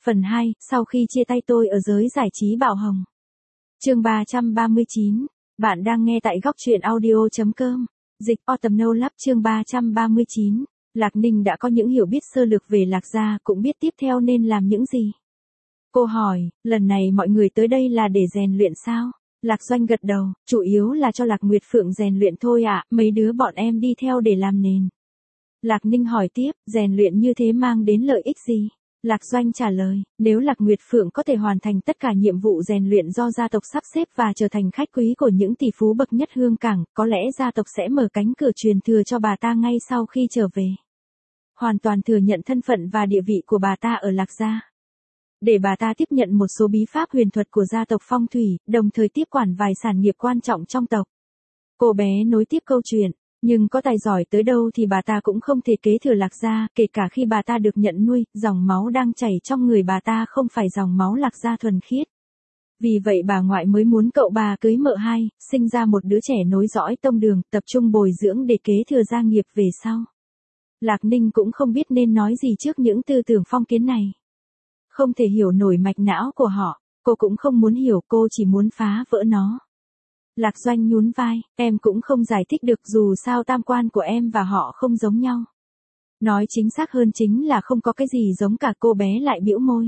Phần 2, sau khi chia tay tôi ở giới giải trí Bảo Hồng. Chương 339. Bạn đang nghe tại góc truyện audio.com. Dịch Autumn No Love chương 339. Lạc Ninh đã có những hiểu biết sơ lược về Lạc gia, cũng biết tiếp theo nên làm những gì. Cô hỏi, lần này mọi người tới đây là để rèn luyện sao? Lạc Doanh gật đầu, chủ yếu là cho Lạc Nguyệt Phượng rèn luyện thôi ạ, mấy đứa bọn em đi theo để làm nền. Lạc Ninh hỏi tiếp, rèn luyện như thế mang đến lợi ích gì? Lạc Doanh trả lời, nếu Lạc Nguyệt Phượng có thể hoàn thành tất cả nhiệm vụ rèn luyện do gia tộc sắp xếp và trở thành khách quý của những tỷ phú bậc nhất Hương Cảng, có lẽ gia tộc sẽ mở cánh cửa truyền thừa cho bà ta ngay sau khi trở về. Hoàn toàn thừa nhận thân phận và địa vị của bà ta ở Lạc gia. Để bà ta tiếp nhận một số bí pháp huyền thuật của gia tộc Phong Thủy, đồng thời tiếp quản vài sản nghiệp quan trọng trong tộc. Cô bé nối tiếp câu chuyện. Nhưng có tài giỏi tới đâu thì bà ta cũng không thể kế thừa Lạc gia, kể cả khi bà ta được nhận nuôi, dòng máu đang chảy trong người bà ta không phải dòng máu Lạc gia thuần khiết. Vì vậy bà ngoại mới muốn cậu bà cưới mợ hai, sinh ra một đứa trẻ nối dõi tông đường, tập trung bồi dưỡng để kế thừa gia nghiệp về sau. Lạc Ninh cũng không biết nên nói gì trước những tư tưởng phong kiến này. Không thể hiểu nổi mạch não của họ, cô cũng không muốn hiểu, cô chỉ muốn phá vỡ nó. Lạc Doanh nhún vai, em cũng không giải thích được, dù sao tam quan của em và họ không giống nhau. Nói chính xác hơn chính là không có cái gì giống cả, cô bé lại bĩu môi.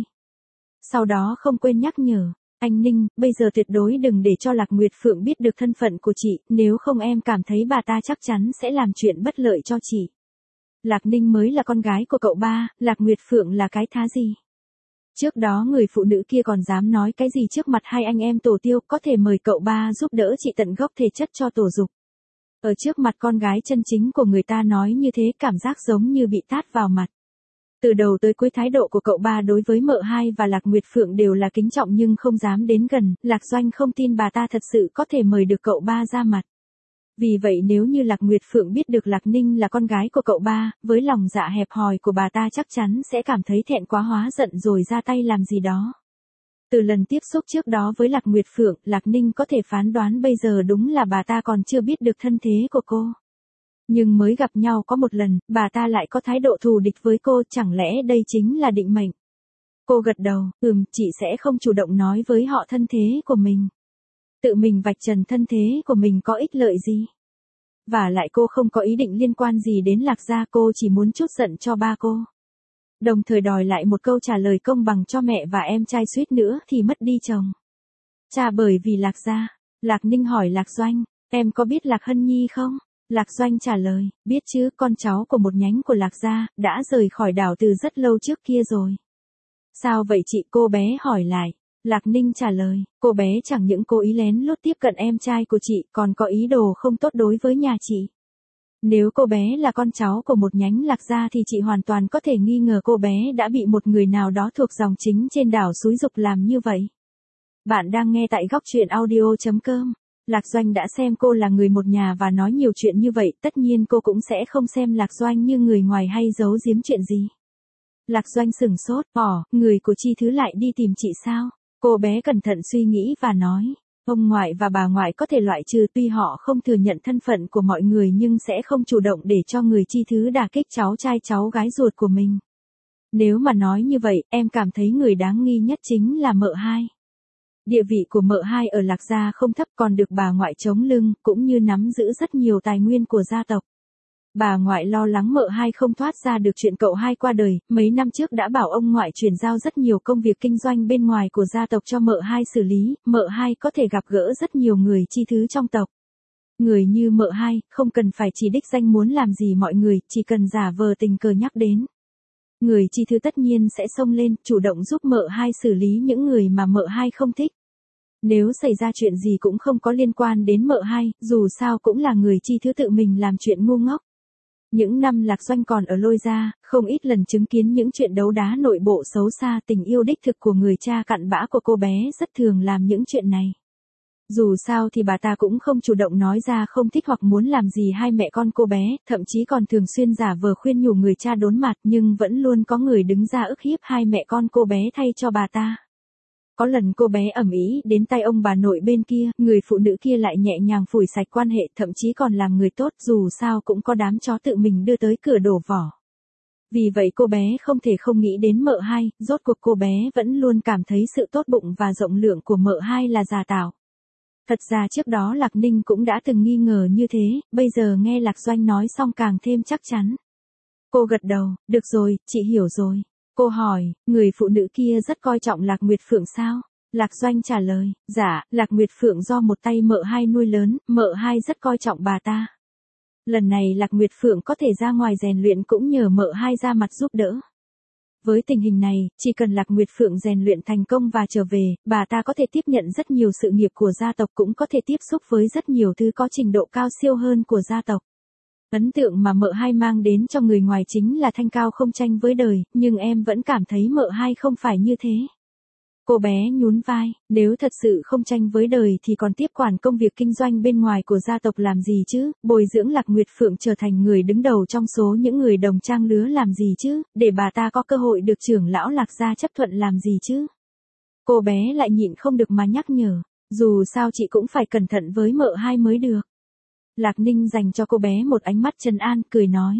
Sau đó không quên nhắc nhở, anh Ninh, bây giờ tuyệt đối đừng để cho Lạc Nguyệt Phượng biết được thân phận của chị, nếu không em cảm thấy bà ta chắc chắn sẽ làm chuyện bất lợi cho chị. Lạc Ninh mới là con gái của cậu ba, Lạc Nguyệt Phượng là cái thá gì? Trước đó người phụ nữ kia còn dám nói cái gì trước mặt hai anh em Tổ Tiêu, có thể mời cậu ba giúp đỡ chị tận gốc thể chất cho Tổ Dục. Ở trước mặt con gái chân chính của người ta nói như thế, cảm giác giống như bị tát vào mặt. Từ đầu tới cuối thái độ của cậu ba đối với mợ hai và Lạc Nguyệt Phượng đều là kính trọng nhưng không dám đến gần, Lạc Doanh không tin bà ta thật sự có thể mời được cậu ba ra mặt. Vì vậy nếu như Lạc Nguyệt Phượng biết được Lạc Ninh là con gái của cậu ba, với lòng dạ hẹp hòi của bà ta chắc chắn sẽ cảm thấy thẹn quá hóa giận rồi ra tay làm gì đó. Từ lần tiếp xúc trước đó với Lạc Nguyệt Phượng, Lạc Ninh có thể phán đoán bây giờ đúng là bà ta còn chưa biết được thân thế của cô. Nhưng mới gặp nhau có một lần, bà ta lại có thái độ thù địch với cô, chẳng lẽ đây chính là định mệnh? Cô gật đầu, chị sẽ không chủ động nói với họ thân thế của mình. Tự mình vạch trần thân thế của mình có ích lợi gì? Và lại cô không có ý định liên quan gì đến Lạc gia, cô chỉ muốn trút giận cho ba cô. Đồng thời đòi lại một câu trả lời công bằng cho mẹ và em trai, suýt nữa thì mất đi chồng. Cha bởi vì Lạc gia. Lạc Ninh hỏi Lạc Doanh, em có biết Lạc Hân Nhi không? Lạc Doanh trả lời, biết chứ, con cháu của một nhánh của Lạc gia, đã rời khỏi đảo từ rất lâu trước kia rồi. Sao vậy chị? Cô bé hỏi lại. Lạc Ninh trả lời, cô bé chẳng những cố ý lén lút tiếp cận em trai của chị, còn có ý đồ không tốt đối với nhà chị. Nếu cô bé là con cháu của một nhánh Lạc gia thì chị hoàn toàn có thể nghi ngờ cô bé đã bị một người nào đó thuộc dòng chính trên đảo xúi giục làm như vậy. Bạn đang nghe tại góc truyện audio.com. Lạc Doanh đã xem cô là người một nhà và nói nhiều chuyện như vậy, tất nhiên cô cũng sẽ không xem Lạc Doanh như người ngoài hay giấu giếm chuyện gì. Lạc Doanh sửng sốt, người của Chi Thứ lại đi tìm chị sao? Cô bé cẩn thận suy nghĩ và nói, ông ngoại và bà ngoại có thể loại trừ, tuy họ không thừa nhận thân phận của mọi người nhưng sẽ không chủ động để cho người Chi Thứ đả kích cháu trai cháu gái ruột của mình. Nếu mà nói như vậy, em cảm thấy người đáng nghi nhất chính là mợ hai. Địa vị của mợ hai ở Lạc gia không thấp, còn được bà ngoại chống lưng, cũng như nắm giữ rất nhiều tài nguyên của gia tộc. Bà ngoại lo lắng mợ hai không thoát ra được chuyện cậu hai qua đời, mấy năm trước đã bảo ông ngoại chuyển giao rất nhiều công việc kinh doanh bên ngoài của gia tộc cho mợ hai xử lý, mợ hai có thể gặp gỡ rất nhiều người Chi Thứ trong tộc. Người như mợ hai, không cần phải chỉ đích danh muốn làm gì mọi người, chỉ cần giả vờ tình cờ nhắc đến. Người Chi Thứ tất nhiên sẽ xông lên, chủ động giúp mợ hai xử lý những người mà mợ hai không thích. Nếu xảy ra chuyện gì cũng không có liên quan đến mợ hai, dù sao cũng là người Chi Thứ tự mình làm chuyện ngu ngốc. Những năm Lạc Doanh còn ở Lôi gia, không ít lần chứng kiến những chuyện đấu đá nội bộ xấu xa, tình yêu đích thực của người cha cặn bã của cô bé rất thường làm những chuyện này. Dù sao thì bà ta cũng không chủ động nói ra không thích hoặc muốn làm gì hai mẹ con cô bé, thậm chí còn thường xuyên giả vờ khuyên nhủ người cha đốn mặt, nhưng vẫn luôn có người đứng ra ức hiếp hai mẹ con cô bé thay cho bà ta. Có lần cô bé ầm ĩ đến tay ông bà nội bên kia, người phụ nữ kia lại nhẹ nhàng phủi sạch quan hệ, thậm chí còn làm người tốt, dù sao cũng có đám chó tự mình đưa tới cửa đổ vỏ. Vì vậy cô bé không thể không nghĩ đến mợ hai, rốt cuộc cô bé vẫn luôn cảm thấy sự tốt bụng và rộng lượng của mợ hai là giả tạo. Thật ra trước đó Lạc Ninh cũng đã từng nghi ngờ như thế, bây giờ nghe Lạc Doanh nói xong càng thêm chắc chắn. Cô gật đầu, được rồi, chị hiểu rồi. Cô hỏi, người phụ nữ kia rất coi trọng Lạc Nguyệt Phượng sao? Lạc Doanh trả lời, dạ, Lạc Nguyệt Phượng do một tay mợ hai nuôi lớn, mợ hai rất coi trọng bà ta. Lần này Lạc Nguyệt Phượng có thể ra ngoài rèn luyện cũng nhờ mợ hai ra mặt giúp đỡ. Với tình hình này, chỉ cần Lạc Nguyệt Phượng rèn luyện thành công và trở về, bà ta có thể tiếp nhận rất nhiều sự nghiệp của gia tộc, cũng có thể tiếp xúc với rất nhiều thứ có trình độ cao siêu hơn của gia tộc. Ấn tượng mà mợ hai mang đến cho người ngoài chính là thanh cao không tranh với đời, nhưng em vẫn cảm thấy mợ hai không phải như thế. Cô bé nhún vai, nếu thật sự không tranh với đời thì còn tiếp quản công việc kinh doanh bên ngoài của gia tộc làm gì chứ, bồi dưỡng Lạc Nguyệt Phượng trở thành người đứng đầu trong số những người đồng trang lứa làm gì chứ, để bà ta có cơ hội được trưởng lão Lạc gia chấp thuận làm gì chứ. Cô bé lại nhịn không được mà nhắc nhở, dù sao chị cũng phải cẩn thận với mợ hai mới được. Lạc Ninh dành cho cô bé một ánh mắt trấn an, cười nói.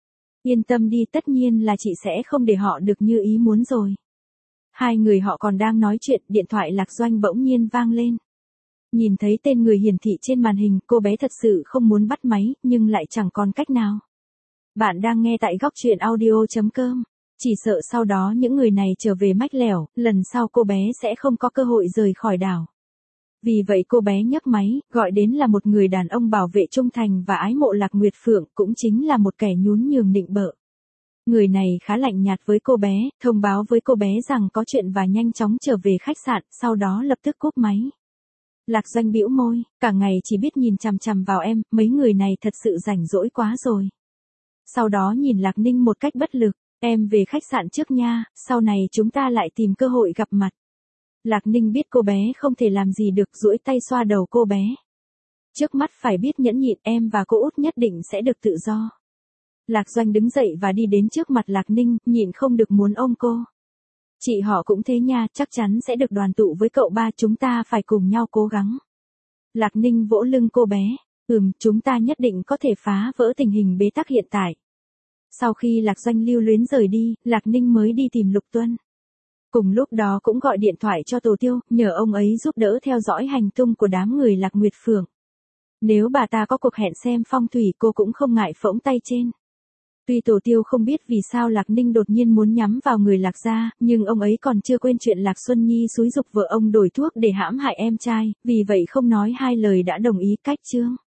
Yên tâm đi, tất nhiên là chị sẽ không để họ được như ý muốn rồi. Hai người họ còn đang nói chuyện, điện thoại Lạc Doanh bỗng nhiên vang lên. Nhìn thấy tên người hiển thị trên màn hình, cô bé thật sự không muốn bắt máy, nhưng lại chẳng còn cách nào. Bạn đang nghe tại góc truyện audio.com. Chỉ sợ sau đó những người này trở về mách lẻo, lần sau cô bé sẽ không có cơ hội rời khỏi đảo. Vì vậy cô bé nhấc máy, gọi đến là một người đàn ông bảo vệ trung thành và ái mộ Lạc Nguyệt Phượng, cũng chính là một kẻ nhún nhường nịnh bợ. Người này khá lạnh nhạt với cô bé, thông báo với cô bé rằng có chuyện và nhanh chóng trở về khách sạn, sau đó lập tức cúp máy. Lạc Doanh bĩu môi, cả ngày chỉ biết nhìn chằm chằm vào em, mấy người này thật sự rảnh rỗi quá rồi. Sau đó nhìn Lạc Ninh một cách bất lực, em về khách sạn trước nha, sau này chúng ta lại tìm cơ hội gặp mặt. Lạc Ninh biết cô bé không thể làm gì được, duỗi tay xoa đầu cô bé. Trước mắt phải biết nhẫn nhịn, em và cô út nhất định sẽ được tự do. Lạc Doanh đứng dậy và đi đến trước mặt Lạc Ninh, nhịn không được muốn ôm cô. Chị họ cũng thế nha, chắc chắn sẽ được đoàn tụ với cậu ba, chúng ta phải cùng nhau cố gắng. Lạc Ninh vỗ lưng cô bé, chúng ta nhất định có thể phá vỡ tình hình bế tắc hiện tại. Sau khi Lạc Doanh lưu luyến rời đi, Lạc Ninh mới đi tìm Lục Tuân. Cùng lúc đó cũng gọi điện thoại cho Tổ Tiêu, nhờ ông ấy giúp đỡ theo dõi hành tung của đám người Lạc Nguyệt Phượng. Nếu bà ta có cuộc hẹn xem phong thủy, cô cũng không ngại phỗng tay trên. Tuy Tổ Tiêu không biết vì sao Lạc Ninh đột nhiên muốn nhắm vào người Lạc gia, nhưng ông ấy còn chưa quên chuyện Lạc Xuân Nhi xúi giục vợ ông đổi thuốc để hãm hại em trai, vì vậy không nói hai lời đã đồng ý cách chương.